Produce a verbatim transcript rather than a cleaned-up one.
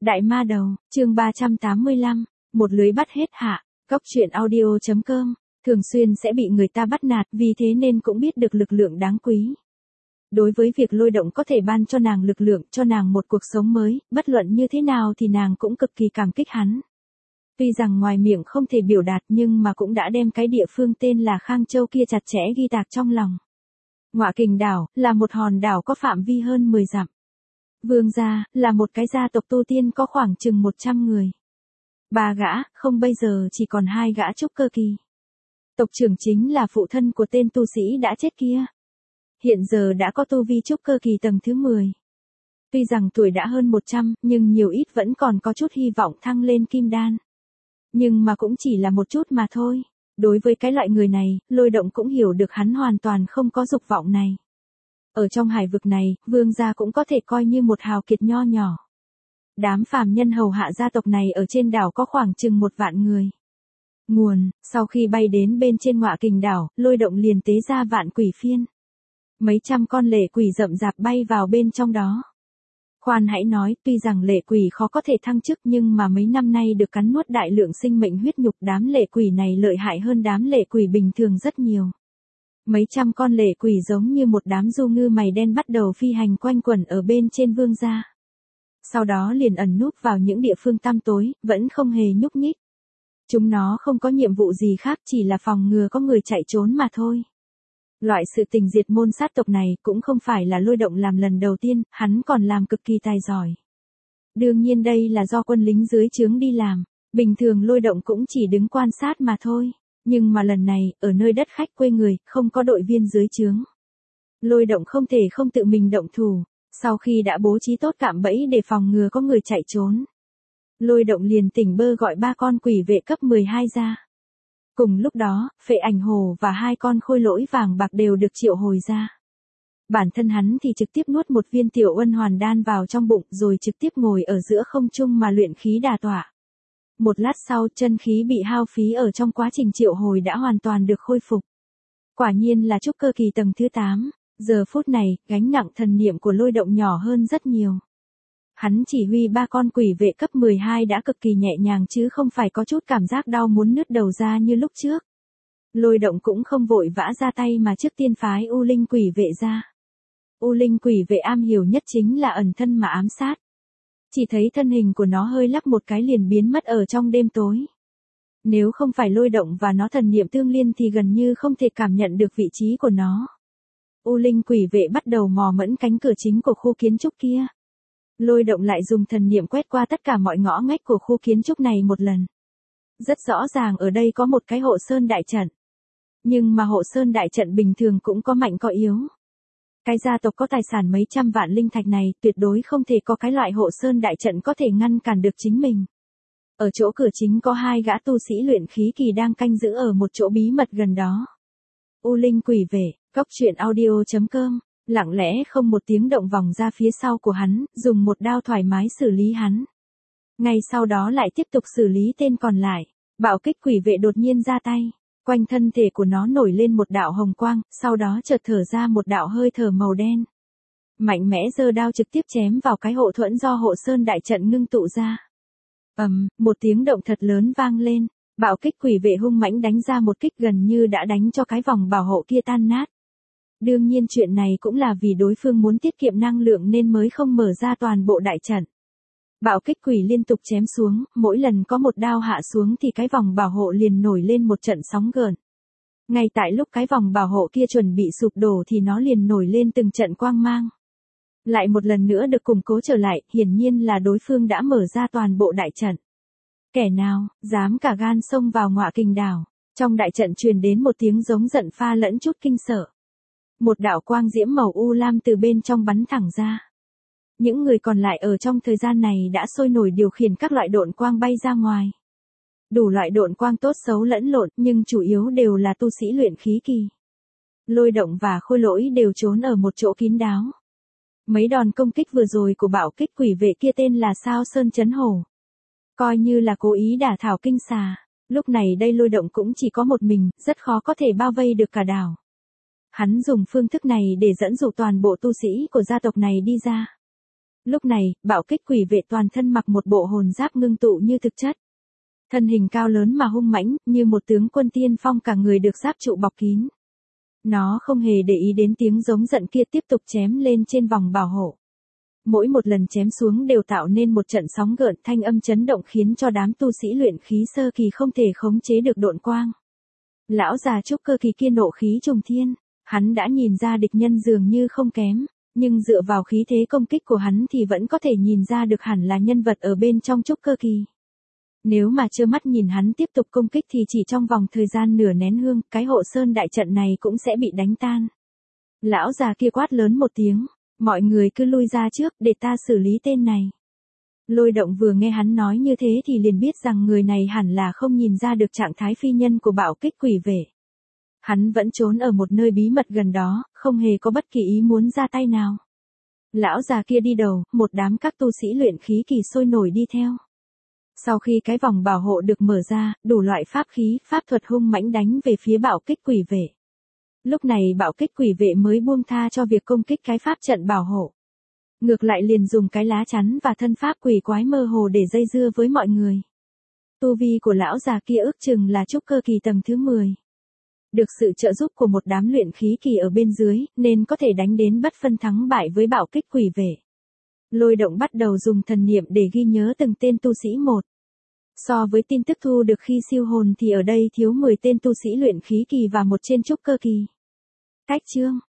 Đại ma đầu, chương ba trăm tám mươi lăm, một lưới bắt hết hạ, Cóc truyện audio chấm com, thường xuyên sẽ bị người ta bắt nạt, vì thế nên cũng biết được lực lượng đáng quý. Đối với việc Lôi Động có thể ban cho nàng lực lượng, cho nàng một cuộc sống mới, bất luận như thế nào thì nàng cũng cực kỳ cảm kích hắn. Tuy rằng ngoài miệng không thể biểu đạt nhưng mà cũng đã đem cái địa phương tên là Khang Châu kia chặt chẽ ghi tạc trong lòng. Ngọa Kình đảo, là một hòn đảo có phạm vi hơn mười dặm. Vương gia, là một cái gia tộc tu tiên có khoảng chừng một trăm người. Ba gã, không bây giờ chỉ còn hai gã trúc cơ kỳ. Tộc trưởng chính là phụ thân của tên tu sĩ đã chết kia. Hiện giờ đã có tu vi trúc cơ kỳ tầng thứ mười. Tuy rằng tuổi đã hơn một trăm, nhưng nhiều ít vẫn còn có chút hy vọng thăng lên kim đan. Nhưng mà cũng chỉ là một chút mà thôi. Đối với cái loại người này, Lôi Động cũng hiểu được hắn hoàn toàn không có dục vọng này. Ở trong hải vực này, vương gia cũng có thể coi như một hào kiệt nho nhỏ. Đám phàm nhân hầu hạ gia tộc này ở trên đảo có khoảng chừng một vạn người. Nguồn, sau khi bay đến bên trên Ngọa Kình đảo, Lôi Động liền tế ra vạn quỷ phiên. Mấy trăm con lệ quỷ rậm rạp bay vào bên trong đó. Khoan hãy nói, tuy rằng lệ quỷ khó có thể thăng chức nhưng mà mấy năm nay được cắn nuốt đại lượng sinh mệnh huyết nhục, đám lệ quỷ này lợi hại hơn đám lệ quỷ bình thường rất nhiều. Mấy trăm con lệ quỷ giống như một đám du ngư mày đen bắt đầu phi hành quanh quẩn ở bên trên vương gia. Sau đó liền ẩn núp vào những địa phương tăm tối, vẫn không hề nhúc nhích. Chúng nó không có nhiệm vụ gì khác, chỉ là phòng ngừa có người chạy trốn mà thôi. Loại sự tình diệt môn sát tộc này cũng không phải là Lôi Động làm lần đầu tiên, hắn còn làm cực kỳ tài giỏi. Đương nhiên đây là do quân lính dưới trướng đi làm, bình thường Lôi Động cũng chỉ đứng quan sát mà thôi. Nhưng mà lần này, ở nơi đất khách quê người, không có đội viên dưới trướng. Lôi Động không thể không tự mình động thủ, sau khi đã bố trí tốt cạm bẫy để phòng ngừa có người chạy trốn. Lôi Động liền tỉnh bơ gọi ba con quỷ vệ cấp mười hai ra. Cùng lúc đó, Phệ Ảnh Hổ và hai con khôi lỗi vàng bạc đều được triệu hồi ra. Bản thân hắn thì trực tiếp nuốt một viên tiểu uân hoàn đan vào trong bụng rồi trực tiếp ngồi ở giữa không trung mà luyện khí đà tọa. Một lát sau, chân khí bị hao phí ở trong quá trình triệu hồi đã hoàn toàn được khôi phục. Quả nhiên là trúc cơ kỳ tầng thứ tám, giờ phút này, gánh nặng thần niệm của Lôi Động nhỏ hơn rất nhiều. Hắn chỉ huy ba con quỷ vệ cấp mười hai đã cực kỳ nhẹ nhàng chứ không phải có chút cảm giác đau muốn nứt đầu ra như lúc trước. Lôi Động cũng không vội vã ra tay mà trước tiên phái U Linh quỷ vệ ra. U Linh quỷ vệ am hiểu nhất chính là ẩn thân mà ám sát. Chỉ thấy thân hình của nó hơi lắc một cái liền biến mất ở trong đêm tối. Nếu không phải Lôi Động và nó thần niệm tương liên thì gần như không thể cảm nhận được vị trí của nó. U Linh quỷ vệ bắt đầu mò mẫm cánh cửa chính của khu kiến trúc kia. Lôi Động lại dùng thần niệm quét qua tất cả mọi ngõ ngách của khu kiến trúc này một lần. Rất rõ ràng ở đây có một cái hộ sơn đại trận. Nhưng mà hộ sơn đại trận bình thường cũng có mạnh có yếu. Cái gia tộc có tài sản mấy trăm vạn linh thạch này tuyệt đối không thể có cái loại hộ sơn đại trận có thể ngăn cản được chính mình. Ở chỗ cửa chính có hai gã tu sĩ luyện khí kỳ đang canh giữ ở một chỗ bí mật gần đó. U Linh quỷ vệ, Cóc truyện audio chấm com, lặng lẽ không một tiếng động vòng ra phía sau của hắn, dùng một đao thoải mái xử lý hắn. Ngay sau đó lại tiếp tục xử lý tên còn lại. Bạo kích quỷ vệ đột nhiên ra tay. Quanh thân thể của nó nổi lên một đạo hồng quang, sau đó chợt thở ra một đạo hơi thở màu đen. Mạnh mẽ giơ đao trực tiếp chém vào cái hộ thuẫn do hộ sơn đại trận ngưng tụ ra. Ầm, um, một tiếng động thật lớn vang lên, bạo kích quỷ vệ hung mãnh đánh ra một kích gần như đã đánh cho cái vòng bảo hộ kia tan nát. Đương nhiên chuyện này cũng là vì đối phương muốn tiết kiệm năng lượng nên mới không mở ra toàn bộ đại trận. Bạo kích quỷ liên tục chém xuống, mỗi lần có một đao hạ xuống thì cái vòng bảo hộ liền nổi lên một trận sóng gợn. Ngay tại lúc cái vòng bảo hộ kia chuẩn bị sụp đổ thì nó liền nổi lên từng trận quang mang. Lại một lần nữa được củng cố trở lại, hiển nhiên là đối phương đã mở ra toàn bộ đại trận. Kẻ nào, dám cả gan xông vào Ngọa Kình đảo. Trong đại trận truyền đến một tiếng giống giận pha lẫn chút kinh sợ. Một đạo quang diễm màu u lam từ bên trong bắn thẳng ra. Những người còn lại ở trong thời gian này đã sôi nổi điều khiển các loại độn quang bay ra ngoài. Đủ loại độn quang tốt xấu lẫn lộn nhưng chủ yếu đều là tu sĩ luyện khí kỳ. Lôi Động và khôi lỗi đều trốn ở một chỗ kín đáo. Mấy đòn công kích vừa rồi của bạo kích quỷ vệ kia tên là Sao Sơn Chấn Hổ. Coi như là cố ý đả thảo kinh xà. Lúc này đây Lôi Động cũng chỉ có một mình, rất khó có thể bao vây được cả đảo. Hắn dùng phương thức này để dẫn dụ toàn bộ tu sĩ của gia tộc này đi ra. Lúc này, bạo kích quỷ vệ toàn thân mặc một bộ hồn giáp ngưng tụ như thực chất. Thân hình cao lớn mà hung mãnh, như một tướng quân tiên phong, cả người được giáp trụ bọc kín. Nó không hề để ý đến tiếng giống giận kia, tiếp tục chém lên trên vòng bảo hộ. Mỗi một lần chém xuống đều tạo nên một trận sóng gợn, thanh âm chấn động khiến cho đám tu sĩ luyện khí sơ kỳ không thể khống chế được độn quang. Lão già trúc cơ kỳ kia nộ khí trùng thiên, hắn đã nhìn ra địch nhân dường như không kém, nhưng dựa vào khí thế công kích của hắn thì vẫn có thể nhìn ra được hẳn là nhân vật ở bên trong trúc cơ kỳ. Nếu mà trơ mắt nhìn hắn tiếp tục công kích thì chỉ trong vòng thời gian nửa nén hương, cái hộ sơn đại trận này cũng sẽ bị đánh tan. Lão già kia quát lớn một tiếng, mọi người cứ lui ra trước để ta xử lý tên này. Lôi Động vừa nghe hắn nói như thế thì liền biết rằng người này hẳn là không nhìn ra được trạng thái phi nhân của bạo kích quỷ vệ. Hắn vẫn trốn ở một nơi bí mật gần đó, không hề có bất kỳ ý muốn ra tay nào. Lão già kia đi đầu, một đám các tu sĩ luyện khí kỳ sôi nổi đi theo. Sau khi cái vòng bảo hộ được mở ra, đủ loại pháp khí, pháp thuật hung mãnh đánh về phía bạo kích quỷ vệ. Lúc này bạo kích quỷ vệ mới buông tha cho việc công kích cái pháp trận bảo hộ. Ngược lại liền dùng cái lá chắn và thân pháp quỷ quái mơ hồ để dây dưa với mọi người. Tu vi của lão già kia ước chừng là trúc cơ kỳ tầng thứ mười. Được sự trợ giúp của một đám luyện khí kỳ ở bên dưới, nên có thể đánh đến bất phân thắng bại với bạo kích quỷ vệ. Lôi Động bắt đầu dùng thần niệm để ghi nhớ từng tên tu sĩ một. So với tin tức thu được khi siêu hồn thì ở đây thiếu mười tên tu sĩ luyện khí kỳ và một trên trúc cơ kỳ. Cách chương